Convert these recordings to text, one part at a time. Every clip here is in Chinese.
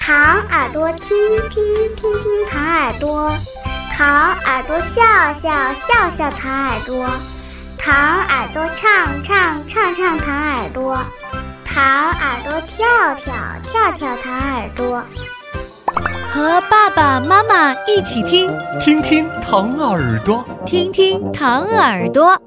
糖耳朵听听听听糖耳朵，糖耳朵笑笑笑笑糖耳朵，糖耳朵唱唱唱唱糖耳朵，糖耳朵跳跳跳跳糖耳朵。 和爸爸妈妈一起听， 听听糖耳朵， 听听糖耳朵。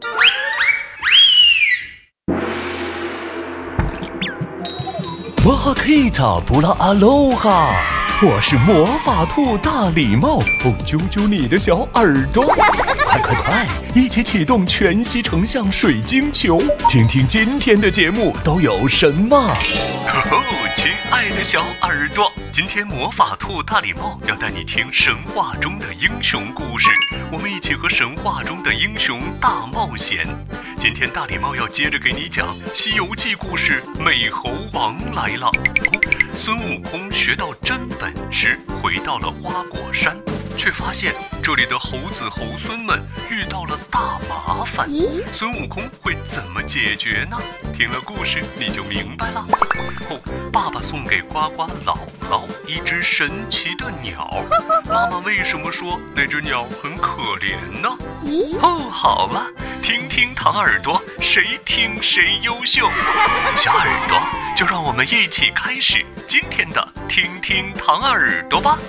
哇克塔布拉阿罗哈，我是魔法兔大礼帽，揪揪你的小耳朵，快快快，一起启动全息成像水晶球，听听今天的节目都有什么。亲爱的小耳朵，今天魔法兔大礼帽要带你听神话中的英雄故事，我们一起和神话中的英雄大冒险。今天大礼帽要接着给你讲《西游记》故事，美猴王来了。孙悟空学到真本事，回到了花果山，却发现这里的猴子猴孙们遇到了大麻烦。孙悟空会怎么解决呢？听了故事你就明白了。爸爸送给呱呱姥姥一只神奇的鸟，妈妈为什么说那只鸟很可怜呢？好了，听听糖耳朵，谁听谁优秀。小耳朵，就让我们一起开始今天的听听糖耳朵吧。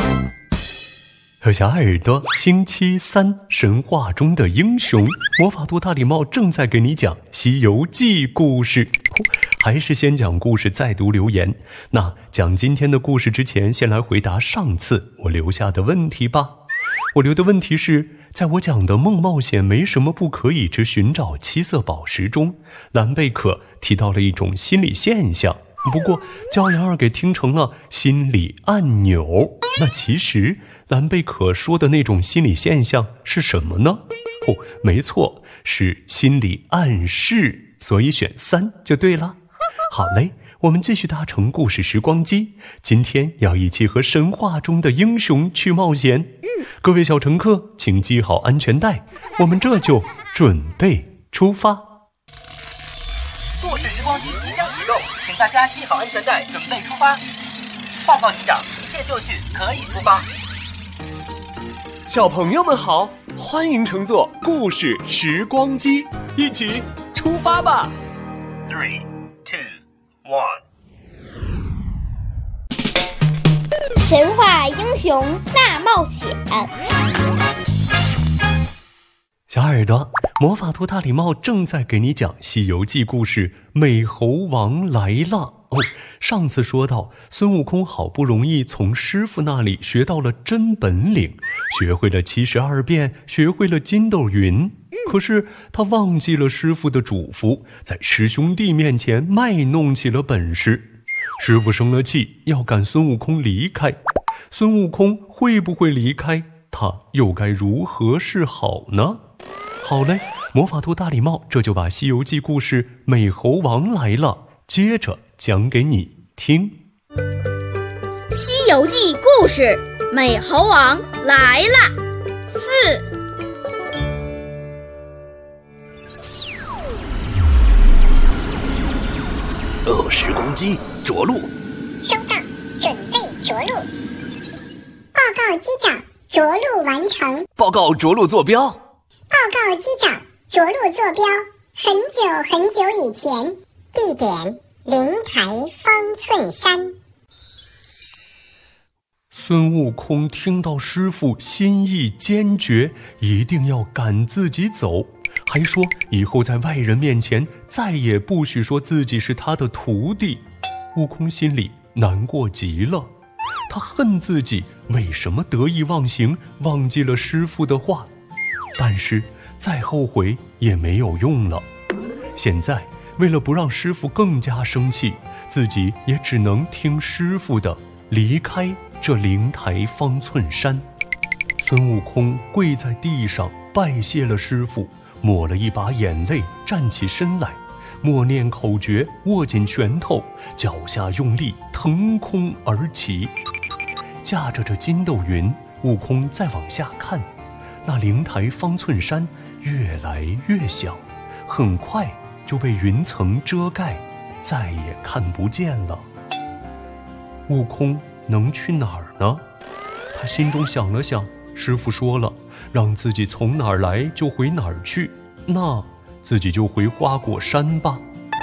小耳朵，星期三，神话中的英雄，魔法兔大礼帽正在给你讲《西游记》故事。还是先讲故事再读留言。那讲今天的故事之前，先来回答上次我留下的问题吧。我留的问题是，在我讲的梦冒险没什么不可以之寻找七色宝石中，蓝贝可提到了一种心理现象，不过焦阳儿给听成了心理按钮。那其实蓝贝可说的那种心理现象是什么呢？没错，是心理暗示，所以选3就对了。好嘞，我们继续搭乘故事时光机，今天要一起和神话中的英雄去冒险。各位小乘客，请系好安全带，我们这就准备出发。 故事时光机即将启动，请大家系好安全带，准备出发。报告机长，一切就绪，可以出发。 小朋友们好，欢迎乘坐故事时光机，一起出发吧。 3、2、1。 神话英雄大冒险。 小耳朵，魔法兔大礼帽正在给你讲《西游记》故事，美猴王来了。上次说到，孙悟空好不容易从师傅那里学到了真本领，学会了72变，学会了筋斗云。可是他忘记了师傅的嘱咐，在师兄弟面前卖弄起了本事。师傅生了气，要赶孙悟空离开。孙悟空会不会离开？他又该如何是好呢？好嘞，魔法兔大礼帽这就把《西游记》故事《美猴王来了》接着讲给你听。 《西游记》故事《美猴王来了》 4。时光机着陆。 收到，准备着陆。报告机长，着陆完成。 报告着陆坐标。 报告机长，着陆坐标很久很久以前，地点灵台方寸山。 孙悟空听到师父心意坚决，一定要赶自己走，还说以后在外人面前再也不许说自己是他的徒弟。悟空心里难过极了，他恨自己为什么得意忘形，忘记了师父的话。但是再后悔也没有用了。现在为了不让师父更加生气，自己也只能听师父的，离开这灵台方寸山。孙悟空跪在地上拜谢了师父，抹了一把眼泪，站起身来，默念口诀，握紧拳头，脚下用力，腾空而起。驾着这筋斗云，悟空再往下看，那灵台方寸山越来越小，很快就被云层遮盖，再也看不见了。悟空能去哪儿呢？他心中想了想，师父说了，让自己从哪儿来就回哪儿去，那自己就回花果山吧。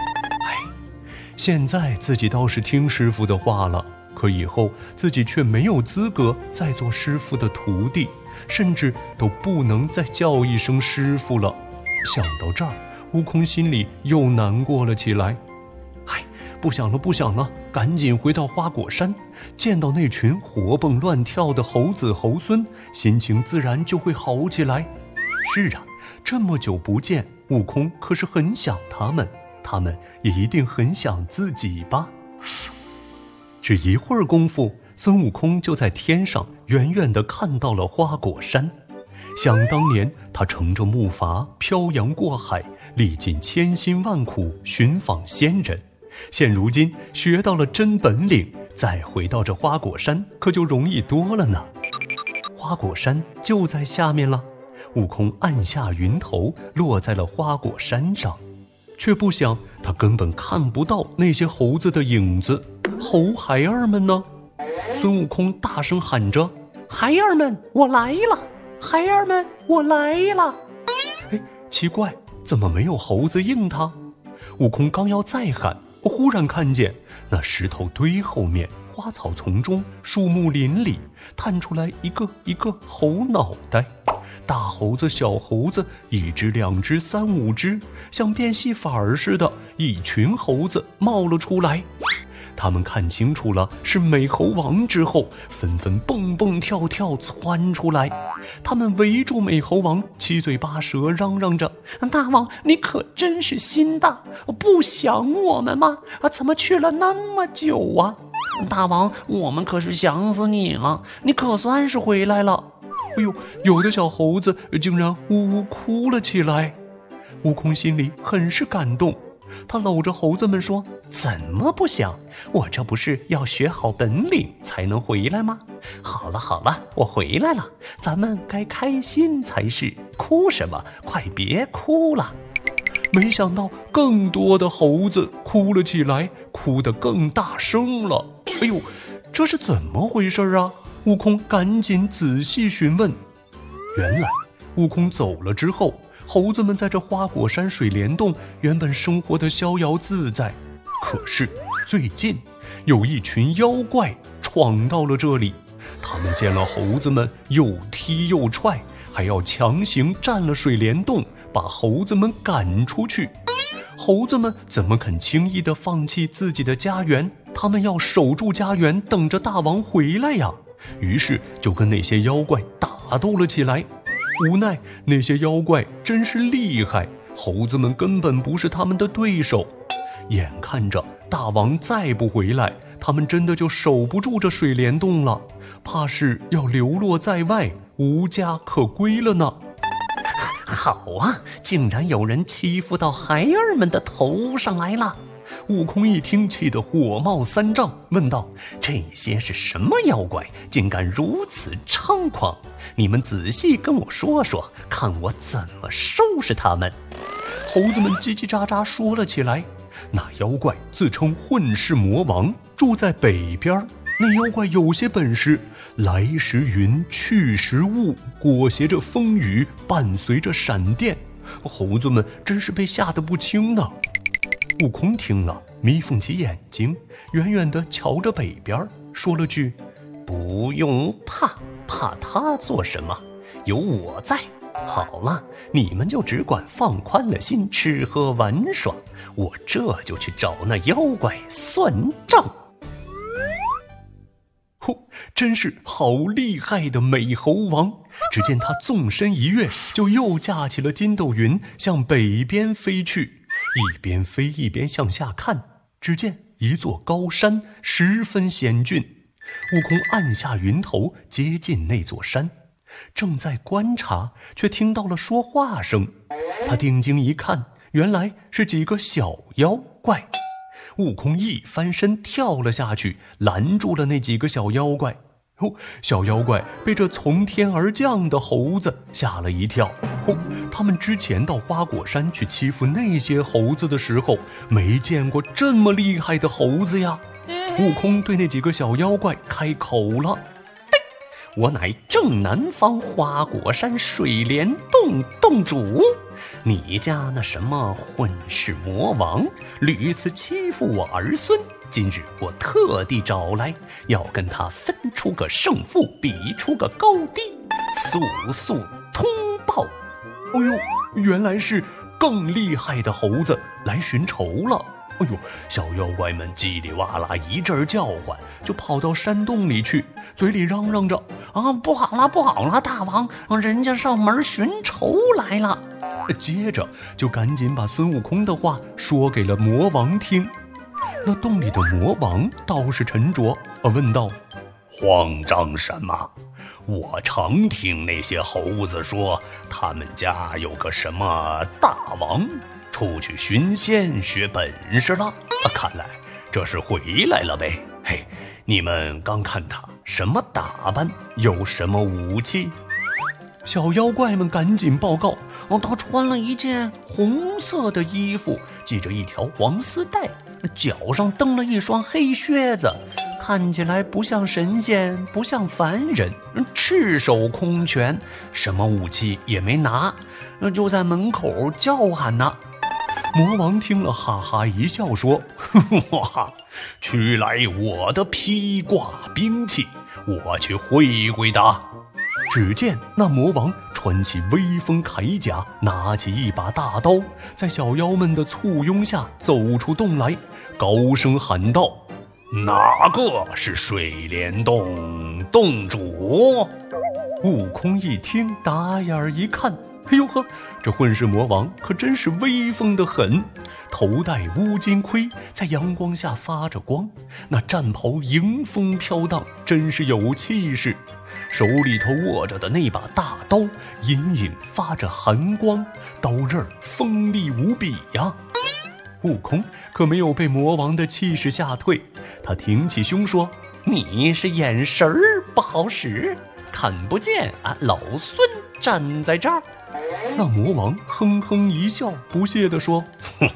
现在自己倒是听师父的话了，可以后自己却没有资格再做师父的徒弟，甚至都不能再叫一声师父了。想到这儿，悟空心里又难过了起来。不想了，赶紧回到花果山，见到那群活蹦乱跳的猴子猴孙，心情自然就会好起来。是啊，这么久不见，悟空可是很想他们，他们也一定很想自己吧。只一会儿功夫，孙悟空就在天上远远地看到了花果山。想当年，他乘着木筏漂洋过海，历尽千辛万苦寻访仙人，现如今学到了真本领，再回到这花果山可就容易多了呢。花果山就在下面了，悟空按下云头，落在了花果山上，却不想他根本看不到那些猴子的影子。猴孩儿们呢？孙悟空大声喊着：孩儿们，我来了！孩儿们，我来了！奇怪，怎么没有猴子应他？悟空刚要再喊，忽然看见那石头堆后面，花草丛中，树木林里，探出来一个猴脑袋。大猴子小猴子，1只2只3、5只，像变戏法儿似的，一群猴子冒了出来。他们看清楚了是美猴王之后，纷纷蹦蹦跳跳窜出来。他们围住美猴王，七嘴八舌嚷嚷着：大王，你可真是心大，不想我们吗？怎么去了那么久啊？大王，我们可是想死你了，你可算是回来了。有的小猴子竟然呜呜哭了起来。悟空心里很是感动，他搂着猴子们说：怎么不想？我这不是要学好本领才能回来吗？好了，我回来了，咱们该开心才是，哭什么？快别哭了。没想到更多的猴子哭了起来，哭得更大声了。这是怎么回事啊？悟空赶紧仔细询问。原来悟空走了之后，猴子们在这花果山水帘洞原本生活得逍遥自在，可是最近有一群妖怪闯到了这里，他们见了猴子们又踢又踹，还要强行占了水帘洞，把猴子们赶出去。猴子们怎么肯轻易地放弃自己的家园？他们要守住家园，等着大王回来呀。于是就跟那些妖怪打斗了起来。无奈那些妖怪真是厉害，猴子们根本不是他们的对手。眼看着大王再不回来，他们真的就守不住这水帘洞了，怕是要流落在外，无家可归了呢。好啊，竟然有人欺负到孩儿们的头上来了。悟空一听，气得火冒三丈，问道：这些是什么妖怪，竟敢如此猖狂？你们仔细跟我说说，看我怎么收拾他们。猴子们叽叽喳喳说了起来。那妖怪自称混世魔王，住在北边。那妖怪有些本事，来时云，去时雾，裹挟着风雨，伴随着闪电。猴子们真是被吓得不轻呢。悟空听了，眯缝起眼睛，远远地瞧着北边，说了句：不用怕，怕他做什么？有我在。好了，你们就只管放宽了心，吃喝玩耍，我这就去找那妖怪算账。真是好厉害的美猴王！只见他纵身一跃，就又架起了筋斗云，向北边飞去。一边飞一边向下看，只见一座高山，十分险峻。悟空按下云头，接近那座山，正在观察，却听到了说话声。他定睛一看，原来是几个小妖怪。悟空一翻身跳了下去，拦住了那几个小妖怪。小妖怪被这从天而降的猴子吓了一跳。他们之前到花果山去欺负那些猴子的时候，没见过这么厉害的猴子呀。 悟空对那几个小妖怪开口了：我乃正南方花果山水帘洞洞主，你家那什么混世魔王屡次欺负我儿孙，今日我特地找来，要跟他分出个胜负，比出个高低，速速通报。哎呦，原来是更厉害的猴子来寻仇了。哎呦，小妖怪们叽里哇啦一阵叫唤，就跑到山洞里去，嘴里嚷嚷着：不好了，不好了，大王，人家上门寻仇来了。接着就赶紧把孙悟空的话说给了魔王听。那洞里的魔王倒是沉着，问道：慌张什么？我常听那些猴子说，他们家有个什么大王出去寻仙学本事了，看来这是回来了呗。嘿，你们刚看他什么打扮，有什么武器？小妖怪们赶紧报告：他穿了一件红色的衣服，系着一条黄丝带，脚上蹬了一双黑靴子，看起来不像神仙，不像凡人，赤手空拳，什么武器也没拿，就在门口叫喊呢。魔王听了哈哈一笑说：哇，取来我的披挂兵器，我去会会他。只见那魔王穿起威风铠甲，拿起一把大刀，在小妖们的簇拥下走出洞来，高声喊道：哪个是水帘洞洞主？悟空一听，打眼一看，哎呦呵，这混世魔王可真是威风得很，头戴乌金盔，在阳光下发着光，那战袍迎风飘荡，真是有气势。手里头握着的那把大刀隐隐发着寒光，刀刃锋利无比呀。悟空可没有被魔王的气势吓退，他挺起胸说：你是眼神儿不好使，看不见老孙站在这儿。那魔王哼哼一笑，不屑地说：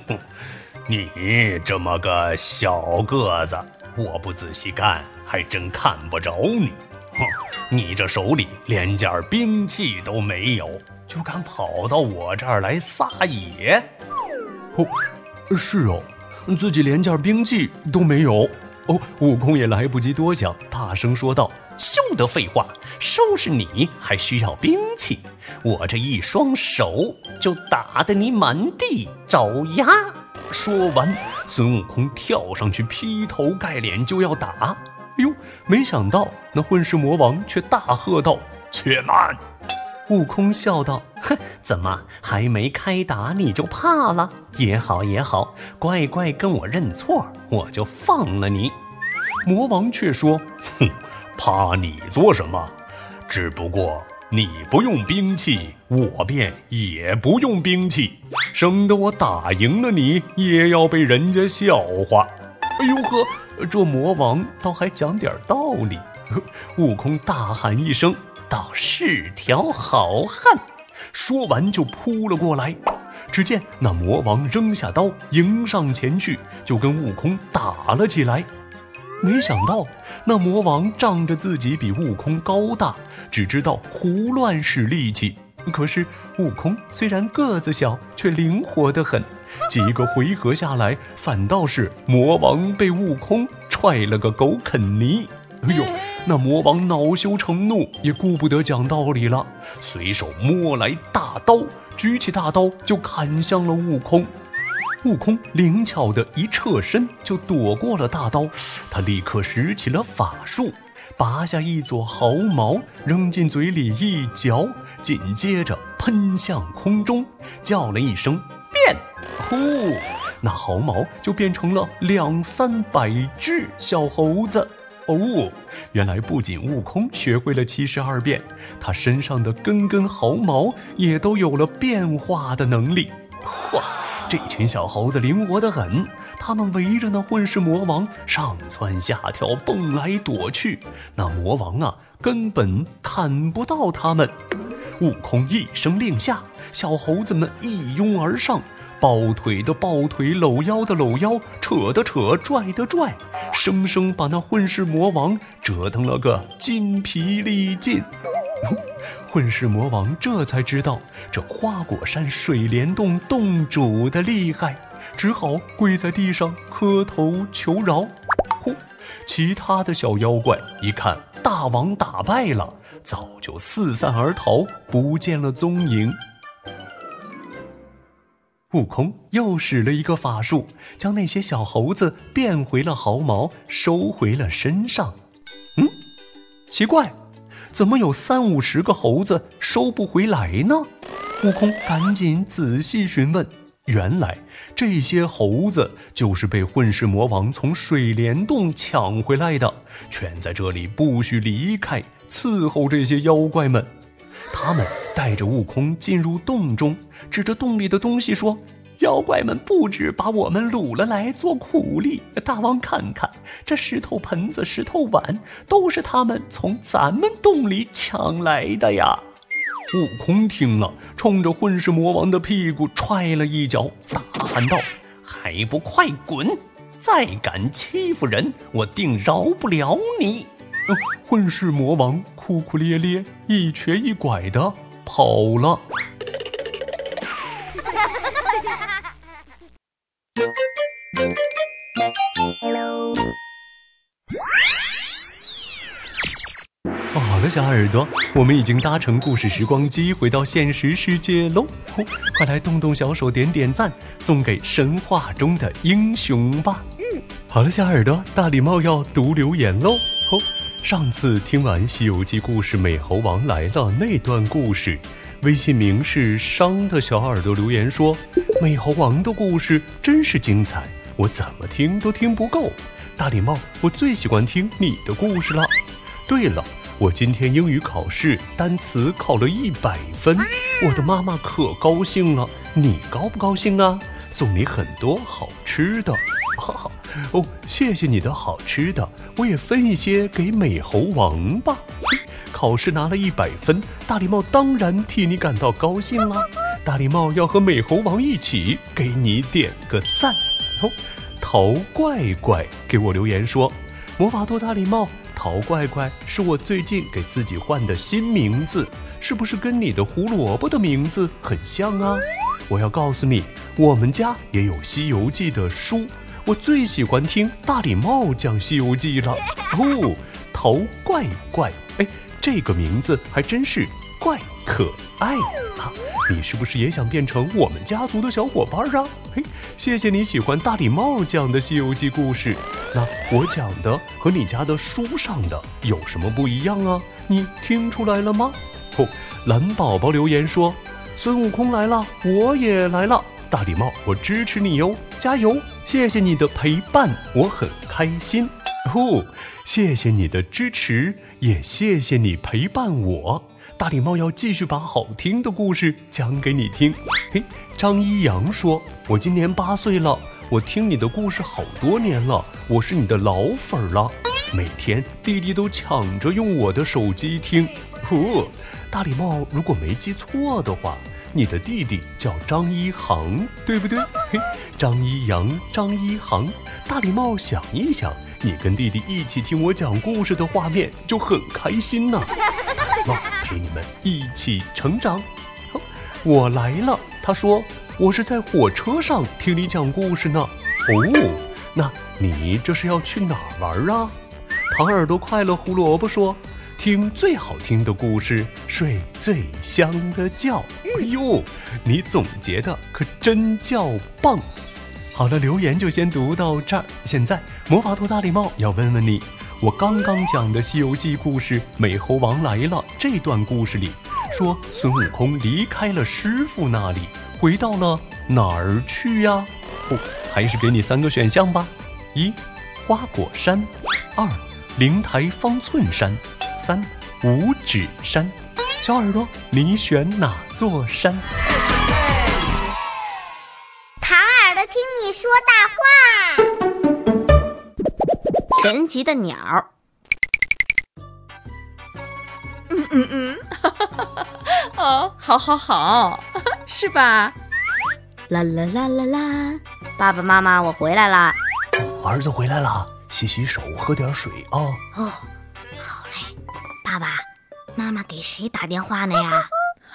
你这么个小个子，我不仔细看还真看不着你。你这手里连件兵器都没有，就敢跑到我这儿来撒野？是哦，自己连件兵器都没有。悟空也来不及多想，大声说道：休得废话，收拾你还需要兵器？我这一双手就打得你满地找牙。说完，孙悟空跳上去劈头盖脸就要打。哎呦，没想到那混世魔王却大喝道：且慢！悟空笑道：怎么还没开打你就怕了？也好也好，乖乖跟我认错，我就放了你。魔王却说：怕你做什么？只不过你不用兵器，我便也不用兵器，省得我打赢了你也要被人家笑话。哎呦呵，这魔王倒还讲点道理。悟空大喊一声：倒是条好汉！说完就扑了过来。只见那魔王扔下刀迎上前去，就跟悟空打了起来。没想到那魔王仗着自己比悟空高大，只知道胡乱使力气，可是悟空虽然个子小，却灵活得很，几个回合下来，反倒是魔王被悟空踹了个狗啃泥。哎呦，那魔王恼羞成怒，也顾不得讲道理了，随手摸来大刀，举起大刀就砍向了悟空。悟空灵巧的一侧身就躲过了大刀，他立刻使起了法术，拔下一撮毫毛扔进嘴里一嚼，紧接着喷向空中，叫了一声变，呼，那毫毛就变成了200-300只小猴子。原来不仅悟空学会了72变，他身上的根根毫毛也都有了变化的能力。哇，这群小猴子灵活得很，他们围着那混世魔王上蹿下跳，蹦来躲去，那魔王根本看不到他们。悟空一声令下，小猴子们一拥而上， 抱腿的抱腿，搂腰的搂腰，扯的扯，拽的拽，生生把那混世魔王折腾了个筋疲力尽。混世魔王这才知道这花果山水帘洞洞主的厉害，只好跪在地上磕头求饶。其他的小妖怪一看大王打败了，早就四散而逃，不见了踪影。悟空又使了一个法术，将那些小猴子变回了毫毛，收回了身上。奇怪，怎么有30-50个猴子收不回来呢？悟空赶紧仔细询问，原来这些猴子就是被混世魔王从水帘洞抢回来的，全在这里不许离开，伺候这些妖怪们。他们带着悟空进入洞中，指着洞里的东西说，妖怪们不止把我们掳了来做苦力，大王看看，这石头盆子、石头碗都是他们从咱们洞里抢来的呀。悟空听了，冲着混世魔王的屁股踹了一脚，大喊道，还不快滚，再敢欺负人，我定饶不了你。混世魔王哭哭咧咧，一瘸一拐的跑了。好了，小耳朵，我们已经搭乘故事时光机回到现实世界喽！快来动动小手，点点赞，送给神话中的英雄吧！好了，小耳朵，大礼帽要读留言喽！上次听完《西游记》故事《美猴王来了》那段故事，微信名是商的小耳朵留言说，美猴王的故事真是精彩，我怎么听都听不够。大礼帽，我最喜欢听你的故事了。对了，我今天英语考试单词考了100分，我的妈妈可高兴了，你高不高兴啊？送你很多好吃的。谢谢你的好吃的，我也分一些给美猴王吧。考试拿了100分，大礼帽当然替你感到高兴了。大礼帽要和美猴王一起给你点个赞。陶怪怪给我留言说，魔法兔大礼帽，陶怪怪是我最近给自己换的新名字，是不是跟你的胡萝卜的名字很像啊？我要告诉你，我们家也有《西游记》的书，我最喜欢听大礼帽讲《西游记》了。陶怪怪，这个名字还真是怪可爱啊！你是不是也想变成我们家族的小伙伴啊？谢谢你喜欢大礼帽讲的《西游记》故事。那我讲的和你家的书上的有什么不一样啊？你听出来了吗？蓝宝宝留言说，孙悟空来了，我也来了。大礼帽，我支持你哟，加油！谢谢你的陪伴，我很开心。谢谢你的支持，也谢谢你陪伴我。大礼帽要继续把好听的故事讲给你听。张一阳说，我今年8岁了，我听你的故事好多年了，我是你的老粉了，每天弟弟都抢着用我的手机听。大礼帽如果没记错的话，你的弟弟叫张一航，对不对？张一阳，张一航。大礼帽想一想，你跟弟弟一起听我讲故事的画面就很开心呢。大礼帽陪你们一起成长。我来了，他说我是在火车上听你讲故事呢。那你这是要去哪儿玩啊？糖耳朵快乐胡萝卜说，听最好听的故事，睡最香的觉。你总结的可真叫棒。好了，留言就先读到这儿。现在魔法兔大礼帽要问问你，我刚刚讲的《西游记》故事《美猴王来了》这段故事里，说孙悟空离开了师傅那里，回到了哪儿去呀？还是给你3个选项吧。1. 花果山， 2. 灵台方寸山， 3. 五指山。小耳朵，你选哪座山？ 唐耳朵听你说大话。 神奇的鸟。 好，是吧？ 啦啦啦啦啦，爸爸妈妈，我回来啦。 儿子回来了，洗洗手，喝点水啊。 哦，好嘞。爸爸妈妈给谁打电话呢呀？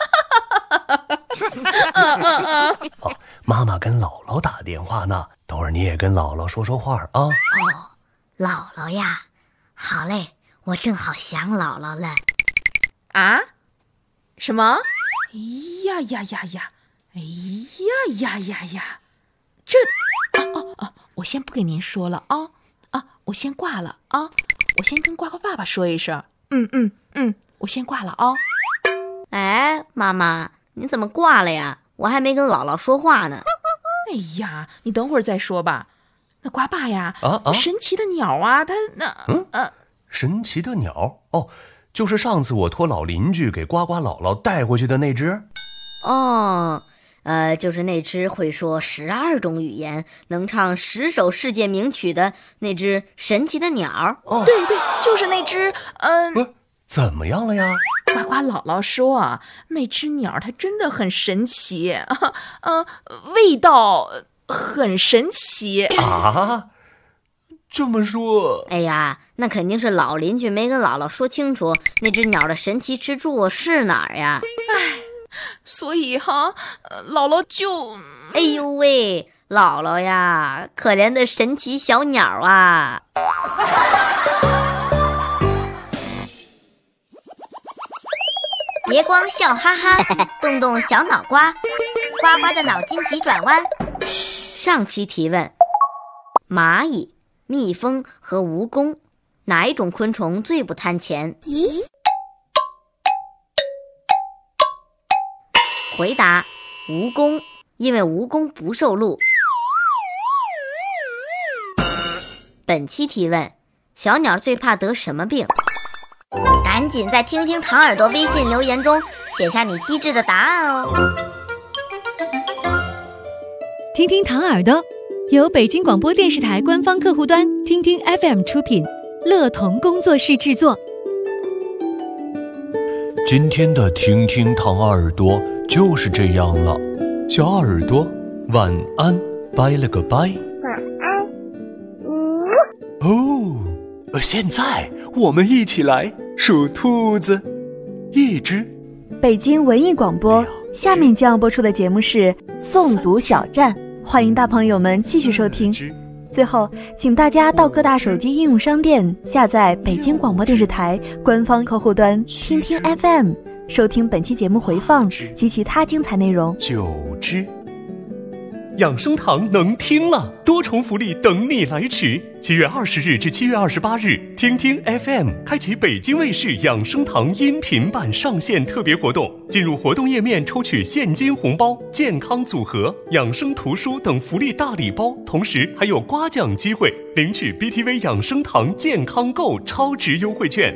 哦，妈妈跟姥姥打电话呢，等会儿你也跟姥姥说说话啊。 哦，姥姥呀，好嘞，我正好想姥姥了。 啊？什么？哎呀呀呀呀！哎呀呀呀呀！这……我先不给您说了啊！我先挂了啊！我先跟呱呱爸爸说一声。我先挂了啊！ 哎，妈妈，你怎么挂了呀？我还没跟姥姥说话呢。 哎呀，你等会儿再说吧。那呱爸呀，神奇的鸟啊，它神奇的鸟哦，就是上次我托老邻居给呱呱姥姥带回去的那只。 哦，就是那只会说12种语言，能唱10首世界名曲的那只神奇的鸟。 哦， 对，就是那只怎么样了呀？ 呱呱姥姥说啊，那只鸟它真的很神奇，味道很神奇啊。这么说， 哎呀，那肯定是老邻居没跟姥姥说清楚那只鸟的神奇之处是哪儿呀？ 所以姥姥就…… 哎呦喂，姥姥呀，可怜的神奇小鸟啊！别光笑哈哈，动动小脑瓜，呱呱的脑筋急转弯。上期提问：蚂蚁、蜜蜂和蜈蚣，哪一种昆虫最不贪钱？回答：蜈蚣，因为蜈蚣不受禄。本期提问：小鸟最怕得什么病？赶紧在听听糖耳朵微信留言中写下你机智的答案哦。 听听糖耳朵由北京广播电视台官方客户端听听 FM 出品，乐童工作室制作。 今天的听听糖耳朵就是这样了，小耳朵晚安，拜了个拜。 晚安。 哦，现在我们一起来数兔子。1只。 北京文艺广播，下面将要播出的节目是诵读小站，欢迎大朋友们继续收听。最后，请大家到各大手机应用商店下载北京广播电视台官方客户端听听 FM， 收听本期节目回放及其他精彩内容。 9只。养生堂能听了，多重福利等你来取。7月20日至7月28日，听听 FM 开启北京卫视养生堂音频版上线特别活动，进入活动页面抽取现金红包、健康组合、养生图书等福利大礼包，同时还有刮奖机会，领取 BTV 养生堂健康购超值优惠券。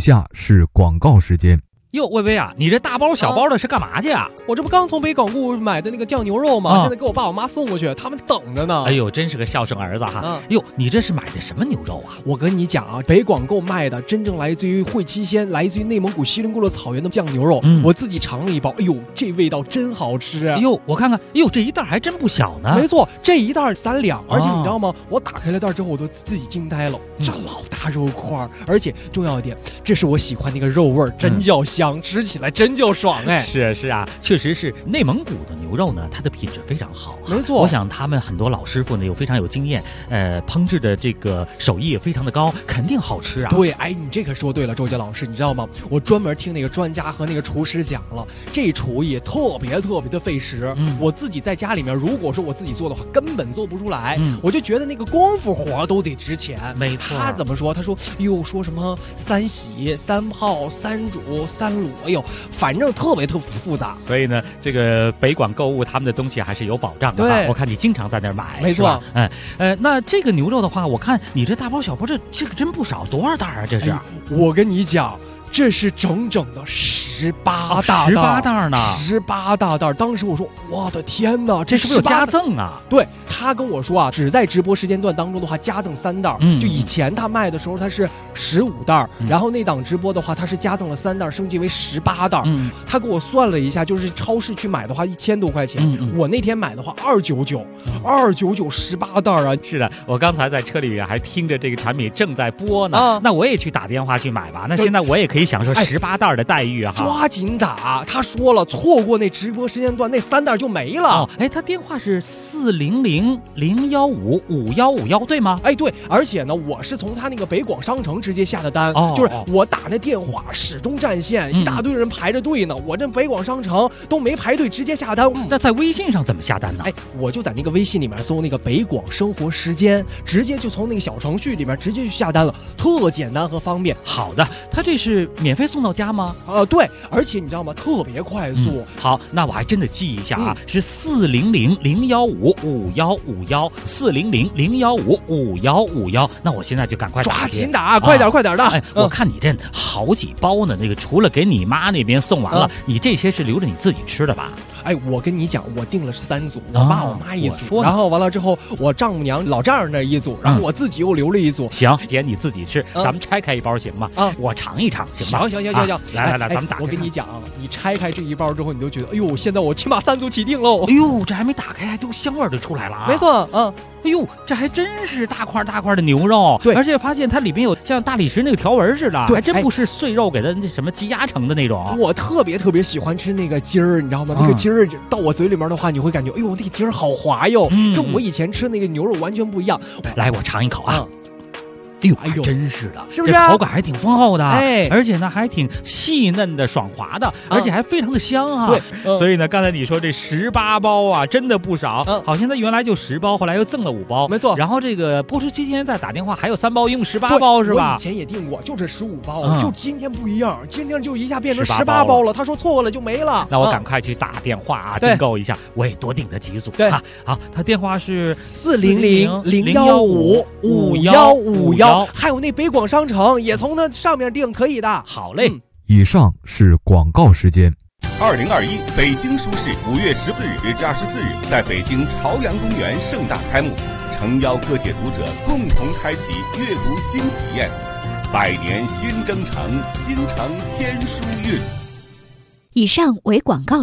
下是广告时间。 哟，薇薇啊，你这大包小包的是干嘛去啊？ 我这不刚从北港故买的那个酱牛肉吗？现在给我爸我妈送过去，他们等着呢。 哎呦，真是个孝顺儿子哈！哟，你这是买的什么牛肉啊？ 我跟你讲啊，北广购卖的真正来自于会期县，来自于内蒙古锡林郭勒草原的酱牛肉，我自己尝了一包，哎呦，这味道真好吃！ 哎呦，我看看，哎呦，这一袋还真不小呢。 没错，这一袋3两，而且你知道吗？我打开了袋之后，我都自己惊呆了，这老大肉块，而且重要一点，这是我喜欢那个肉味，真叫香，吃起来真就爽哎！ 是啊，确实是内蒙古的牛肉呢，它的品质非常好。 没错， 我想他们很多老师傅呢又非常有经验，烹制的这个手艺也非常的高，肯定好吃啊。 对，哎，你这可说对了，周杰老师，你知道吗？我专门听那个专家和那个厨师讲了，这厨艺特别的费时。我自己在家里面，如果说我自己做的话，根本做不出来。我就觉得那个功夫活都得值钱。 没错， 他怎么说？他说，哟，说什么3洗、3泡、3煮、3卤，哎呦，反正特别复杂。 所以呢，这个北广购物他们的东西还是有保障的。对，我看你经常在那儿买， 没错。 那这个牛肉的话，我看你这大包小包，这个真不少，多少袋啊？这是？ 我跟你讲，这是整整的18 袋呢 ，18大袋。当时我说，我的天哪， 这是不是有加赠啊？ 对，他跟我说啊，只在直播时间段当中的话，加赠3袋。就以前他卖的时候，他是15袋，然后那档直播的话，他是加赠了3袋，升级为18袋。他给我算了一下，就是超市去买的话，1000多块钱。我那天买的话，299，29918袋啊！ 是的，我刚才在车里面还听着这个产品正在播呢。那我也去打电话去买吧。那现在我也可以享受18袋的待遇啊！ 抓紧打！他说了，错过那直播时间段，那3袋就没了。 他电话是400-015-5151，对吗？ 对，而且呢，我是从他那个北广商城直接下的单，就是我打那电话始终占线，一大堆人排着队呢。我这北广商城都没排队，直接下单。 那在微信上怎么下单呢？ 我就在那个微信里面搜那个北广生活时间，直接就从那个小程序里面直接去下单了，特简单和方便。 好的，他这是免费送到家吗？ 对，而且你知道吗？特别快速。 好，那我还真的记一下啊，是400-015-5151，400-015-5151。那我现在就赶快抓紧打，快点的。 我看你这好几包呢，那个除了给你妈那边送完了，你这些是留着你自己吃的吧？ 我跟你讲，我订了3组，我爸我妈一组，然后完了之后，我丈母娘老丈人那一组，然后我自己又留了一组。 行，姐你自己吃，咱们拆开一包行吗？我尝一尝行吗？ 行， 来，咱们打开。 我跟你讲，你拆开这一包之后，你都觉得，哎呦，现在我起码3组起订喽。 哎呦，这还没打开，还都香味儿就出来了啊！ 没错， 哎呦，这还真是大块的牛肉， 对， 而且发现它里面有像大理石那个条纹似的，还真不是碎肉给它那什么积压成的那种。 我特别喜欢吃那个筋儿，你知道吗？那个筋儿到我嘴里面的话，你会感觉，哎呦，那个筋儿好滑哟，跟我以前吃那个牛肉完全不一样。 来，我尝一口啊。哎呦，真是的， 是不是？ 口感还挺丰厚的，而且呢还挺细嫩的、爽滑的，而且还非常的香啊。 对， 所以呢，刚才你说这18包啊，真的不少。好像它原来就10包，后来又赠了5包， 没错。 然后这个播出期间再打电话还有3包，一共18包是吧？ 我以前也订过，就这15包，就今天不一样，今天就一下变成18包了。他说错过了就没了。 那我赶快去打电话啊，订购一下，我也多订了几组。 对， 好，他电话是 400-015-5151，还有那北广商城也从那上面订，可以的。 好嘞。 以上是广告时间。 2021北京书市5月14日至24日在北京朝阳公园盛大开幕，诚邀各界读者共同开启阅读新体验。百年新征程，京城天书韵。 以上为广告。